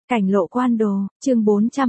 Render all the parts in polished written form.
Cảnh lộ quan đồ, chương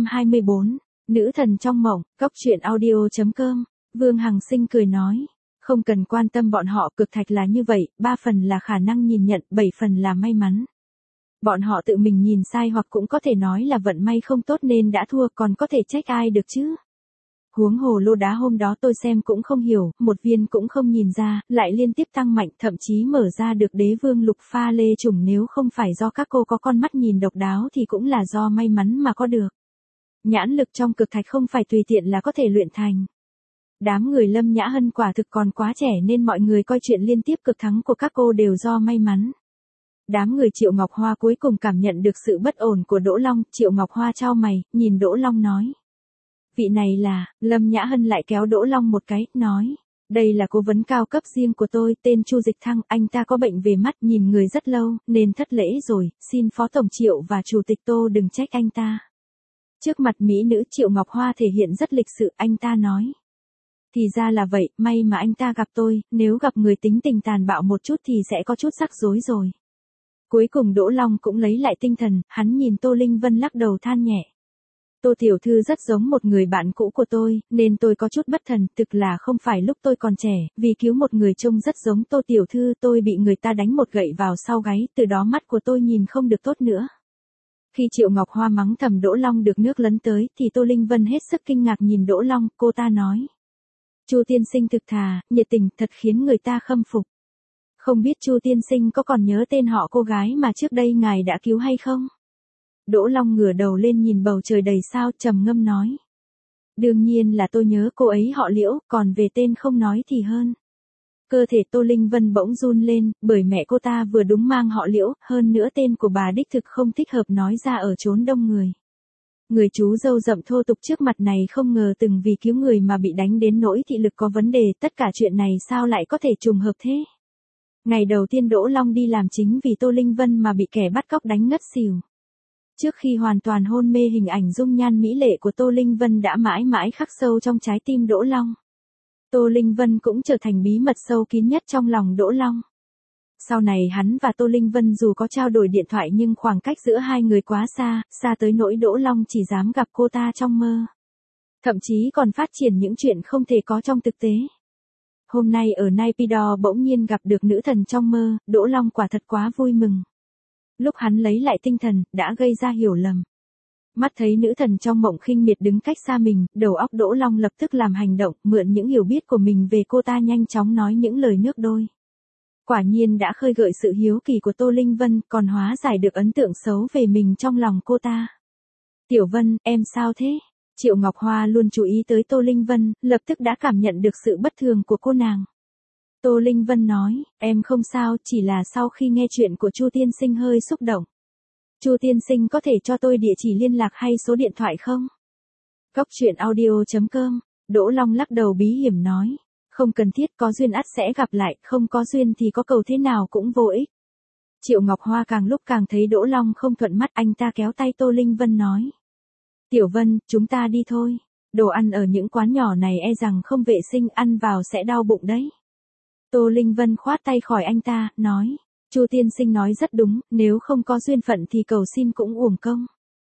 424, nữ thần trong mộng, cốc truyện audio.com, Vương Hằng Sinh cười nói. Không cần quan tâm bọn họ, cực thạch là như vậy, 3 phần là khả năng nhìn nhận, 7 phần là may mắn. Bọn họ tự mình nhìn sai hoặc cũng có thể nói là vận may không tốt nên đã thua, còn có thể trách ai được chứ. Huống hồ lô đá hôm đó tôi xem cũng không hiểu, một viên cũng không nhìn ra, lại liên tiếp tăng mạnh, thậm chí mở ra được đế vương lục pha lê trùng, nếu không phải do các cô có con mắt nhìn độc đáo thì cũng là do may mắn mà có được. Nhãn lực trong cực thạch không phải tùy tiện là có thể luyện thành. Đám người Lâm Nhã Hân quả thực còn quá trẻ nên mọi người coi chuyện liên tiếp cực thắng của các cô đều do may mắn. Đám người Triệu Ngọc Hoa cuối cùng cảm nhận được sự bất ổn của Đỗ Long, Triệu Ngọc Hoa chau mày, nhìn Đỗ Long nói. Vị này là, Lâm Nhã Hân lại kéo Đỗ Long một cái, nói. Đây là cố vấn cao cấp riêng của tôi, tên Chu Dịch Thăng, anh ta có bệnh về mắt, nhìn người rất lâu, nên thất lễ rồi, xin Phó Tổng Triệu và Chủ tịch Tô đừng trách anh ta. Trước mặt mỹ nữ Triệu Ngọc Hoa thể hiện rất lịch sự, anh ta nói. Thì ra là vậy, may mà anh ta gặp tôi, nếu gặp người tính tình tàn bạo một chút thì sẽ có chút rắc rối rồi. Cuối cùng Đỗ Long cũng lấy lại tinh thần, hắn nhìn Tô Linh Vân lắc đầu than nhẹ. Tô tiểu thư rất giống một người bạn cũ của tôi, nên tôi có chút bất thần, thực là không phải lúc tôi còn trẻ, vì cứu một người trông rất giống Tô tiểu thư tôi bị người ta đánh một gậy vào sau gáy, từ đó mắt của tôi nhìn không được tốt nữa. Khi Triệu Ngọc Hoa mắng thầm Đỗ Long được nước lấn tới, thì Tô Linh Vân hết sức kinh ngạc nhìn Đỗ Long, cô ta nói. Chu tiên sinh thực thà, nhiệt tình, thật khiến người ta khâm phục. Không biết Chu tiên sinh có còn nhớ tên họ cô gái mà trước đây ngài đã cứu hay không? Đỗ Long ngửa đầu lên nhìn bầu trời đầy sao, trầm ngâm nói. Đương nhiên là tôi nhớ cô ấy họ Liễu, còn về tên không nói thì hơn. Cơ thể Tô Linh Vân bỗng run lên, bởi mẹ cô ta vừa đúng mang họ Liễu, hơn nữa tên của bà đích thực không thích hợp nói ra ở chốn đông người. Người chú râu rậm thô tục trước mặt này không ngờ từng vì cứu người mà bị đánh đến nỗi thị lực có vấn đề, tất cả chuyện này sao lại có thể trùng hợp thế? Ngày đầu tiên Đỗ Long đi làm chính vì Tô Linh Vân mà bị kẻ bắt cóc đánh ngất xỉu. Trước khi hoàn toàn hôn mê, hình ảnh dung nhan mỹ lệ của Tô Linh Vân đã mãi mãi khắc sâu trong trái tim Đỗ Long. Tô Linh Vân cũng trở thành bí mật sâu kín nhất trong lòng Đỗ Long. Sau này hắn và Tô Linh Vân dù có trao đổi điện thoại nhưng khoảng cách giữa hai người quá xa, xa tới nỗi Đỗ Long chỉ dám gặp cô ta trong mơ. Thậm chí còn phát triển những chuyện không thể có trong thực tế. Hôm nay ở Naypyidaw bỗng nhiên gặp được nữ thần trong mơ, Đỗ Long quả thật quá vui mừng. Lúc hắn lấy lại tinh thần, đã gây ra hiểu lầm. Mắt thấy nữ thần trong mộng khinh miệt đứng cách xa mình, đầu óc Đỗ Long lập tức làm hành động, mượn những hiểu biết của mình về cô ta nhanh chóng nói những lời nước đôi. Quả nhiên đã khơi gợi sự hiếu kỳ của Tô Linh Vân, còn hóa giải được ấn tượng xấu về mình trong lòng cô ta. Tiểu Vân, em sao thế? Triệu Ngọc Hoa luôn chú ý tới Tô Linh Vân, lập tức đã cảm nhận được sự bất thường của cô nàng. Tô Linh Vân nói, em không sao, chỉ là sau khi nghe chuyện của Chu tiên sinh hơi xúc động. Chu tiên sinh có thể cho tôi địa chỉ liên lạc hay số điện thoại không? Cốc truyện audio.com, Đỗ Long lắc đầu bí hiểm nói, không cần thiết, có duyên ắt sẽ gặp lại, không có duyên thì có cầu thế nào cũng vô ích. Triệu Ngọc Hoa càng lúc càng thấy Đỗ Long không thuận mắt, anh ta kéo tay Tô Linh Vân nói. Tiểu Vân, chúng ta đi thôi, đồ ăn ở những quán nhỏ này e rằng không vệ sinh, ăn vào sẽ đau bụng đấy. Tô Linh Vân khoát tay khỏi anh ta, nói, Chu tiên sinh nói rất đúng, nếu không có duyên phận thì cầu xin cũng uổng công.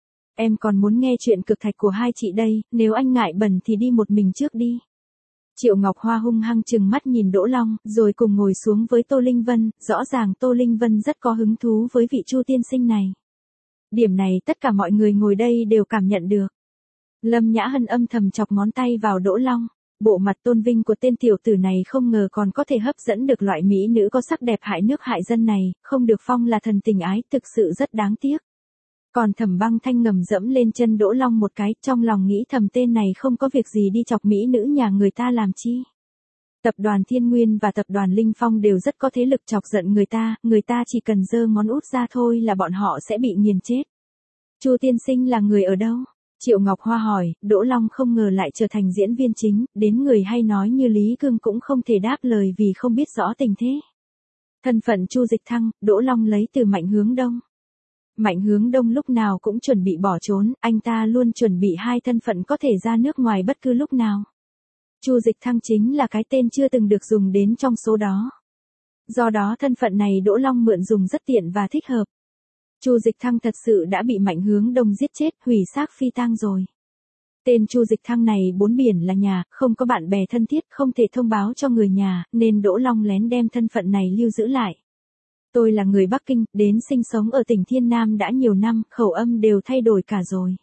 Em còn muốn nghe chuyện cực thạch của hai chị đây, nếu anh ngại bẩn thì đi một mình trước đi. Triệu Ngọc Hoa hung hăng trừng mắt nhìn Đỗ Long, rồi cùng ngồi xuống với Tô Linh Vân, rõ ràng Tô Linh Vân rất có hứng thú với vị Chu tiên sinh này. Điểm này tất cả mọi người ngồi đây đều cảm nhận được. Lâm Nhã Hân âm thầm chọc ngón tay vào Đỗ Long. Bộ mặt tôn vinh của tên tiểu tử này không ngờ còn có thể hấp dẫn được loại mỹ nữ có sắc đẹp hại nước hại dân này, không được phong là thần tình ái, thực sự rất đáng tiếc. Còn Thẩm Băng Thanh ngầm dẫm lên chân Đỗ Long một cái, trong lòng nghĩ thầm tên này không có việc gì đi chọc mỹ nữ nhà người ta làm chi. Tập đoàn Thiên Nguyên và tập đoàn Linh Phong đều rất có thế lực chọc giận người ta chỉ cần giơ ngón út ra thôi là bọn họ sẽ bị nghiền chết. Chu tiên sinh là người ở đâu? Triệu Ngọc Hoa hỏi, Đỗ Long không ngờ lại trở thành diễn viên chính, đến người hay nói như Lý Cương cũng không thể đáp lời vì không biết rõ tình thế. Thân phận Chu Dịch Thăng, Đỗ Long lấy từ Mạnh Hướng Đông. Mạnh Hướng Đông lúc nào cũng chuẩn bị bỏ trốn, anh ta luôn chuẩn bị hai thân phận có thể ra nước ngoài bất cứ lúc nào. Chu Dịch Thăng chính là cái tên chưa từng được dùng đến trong số đó. Do đó thân phận này Đỗ Long mượn dùng rất tiện và thích hợp. Chu Dịch Thăng thật sự đã bị Mạnh Hướng Đông giết chết, hủy xác phi tang rồi. Tên Chu Dịch Thăng này bốn biển là nhà, không có bạn bè thân thiết, không thể thông báo cho người nhà, nên Đỗ Long lén đem thân phận này lưu giữ lại. Tôi là người Bắc Kinh, đến sinh sống ở tỉnh Thiên Nam đã nhiều năm, khẩu âm đều thay đổi cả rồi.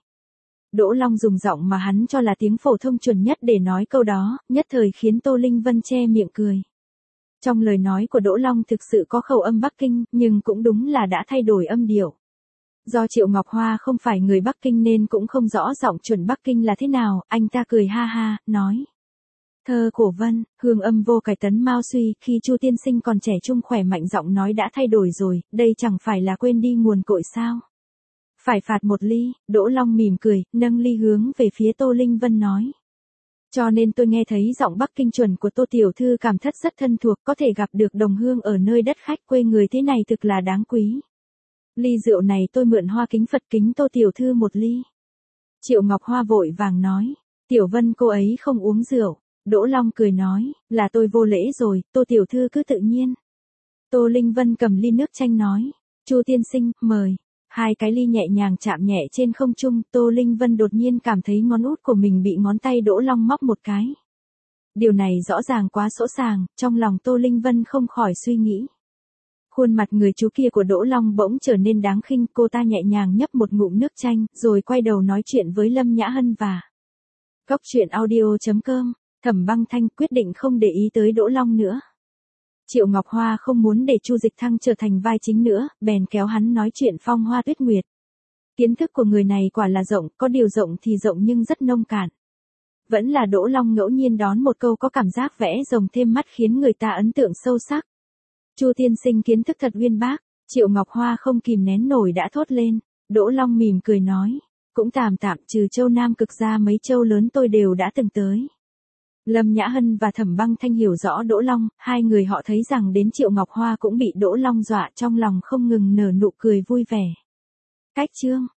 Đỗ Long dùng giọng mà hắn cho là tiếng phổ thông chuẩn nhất để nói câu đó, nhất thời khiến Tô Linh Vân che miệng cười. Trong lời nói của Đỗ Long thực sự có khẩu âm Bắc Kinh, nhưng cũng đúng là đã thay đổi âm điệu. Do Triệu Ngọc Hoa không phải người Bắc Kinh nên cũng không rõ giọng chuẩn Bắc Kinh là thế nào, anh ta cười ha ha, nói. Thơ cổ vân, hương âm vô cải tấn mao suy, khi Chu tiên sinh còn trẻ trung khỏe mạnh giọng nói đã thay đổi rồi, đây chẳng phải là quên đi nguồn cội sao. Phải phạt một ly, Đỗ Long mỉm cười, nâng ly hướng về phía Tô Linh Vân nói. Cho nên tôi nghe thấy giọng Bắc Kinh chuẩn của Tô Tiểu Thư cảm thất rất thân thuộc, có thể gặp được đồng hương ở nơi đất khách quê người thế này thực là đáng quý. Ly rượu này tôi mượn Hoa Kính Phật kính Tô Tiểu Thư một ly. Triệu Ngọc Hoa vội vàng nói, Tiểu Vân cô ấy không uống rượu. Đỗ Long cười nói, là tôi vô lễ rồi, Tô Tiểu Thư cứ tự nhiên. Tô Linh Vân cầm ly nước chanh nói, Chu tiên sinh, mời. Hai cái ly nhẹ nhàng chạm nhẹ trên không trung, Tô Linh Vân đột nhiên cảm thấy ngón út của mình bị ngón tay Đỗ Long móc một cái. Điều này rõ ràng quá sỗ sàng, trong lòng Tô Linh Vân không khỏi suy nghĩ. Khuôn mặt người chú kia của Đỗ Long bỗng trở nên đáng khinh, cô ta nhẹ nhàng nhấp một ngụm nước chanh, rồi quay đầu nói chuyện với Lâm Nhã Hân và Cóc Truyện Audio.com. Thẩm Băng Thanh quyết định không để ý tới Đỗ Long nữa. Triệu Ngọc Hoa không muốn để Chu Dịch Thăng trở thành vai chính nữa, bèn kéo hắn nói chuyện phong hoa tuyết nguyệt. Kiến thức của người này quả là rộng, có điều rộng thì rộng nhưng rất nông cạn. Vẫn là Đỗ Long ngẫu nhiên đón một câu có cảm giác vẽ rồng thêm mắt khiến người ta ấn tượng sâu sắc. Chu tiên sinh kiến thức thật uyên bác, Triệu Ngọc Hoa không kìm nén nổi đã thốt lên. Đỗ Long mỉm cười nói, cũng tạm tạm, trừ châu Nam Cực ra mấy châu lớn tôi đều đã từng tới. Lâm Nhã Hân và Thẩm Băng Thanh hiểu rõ Đỗ Long, hai người họ thấy rằng đến Triệu Ngọc Hoa cũng bị Đỗ Long dọa, trong lòng không ngừng nở nụ cười vui vẻ. Cách chương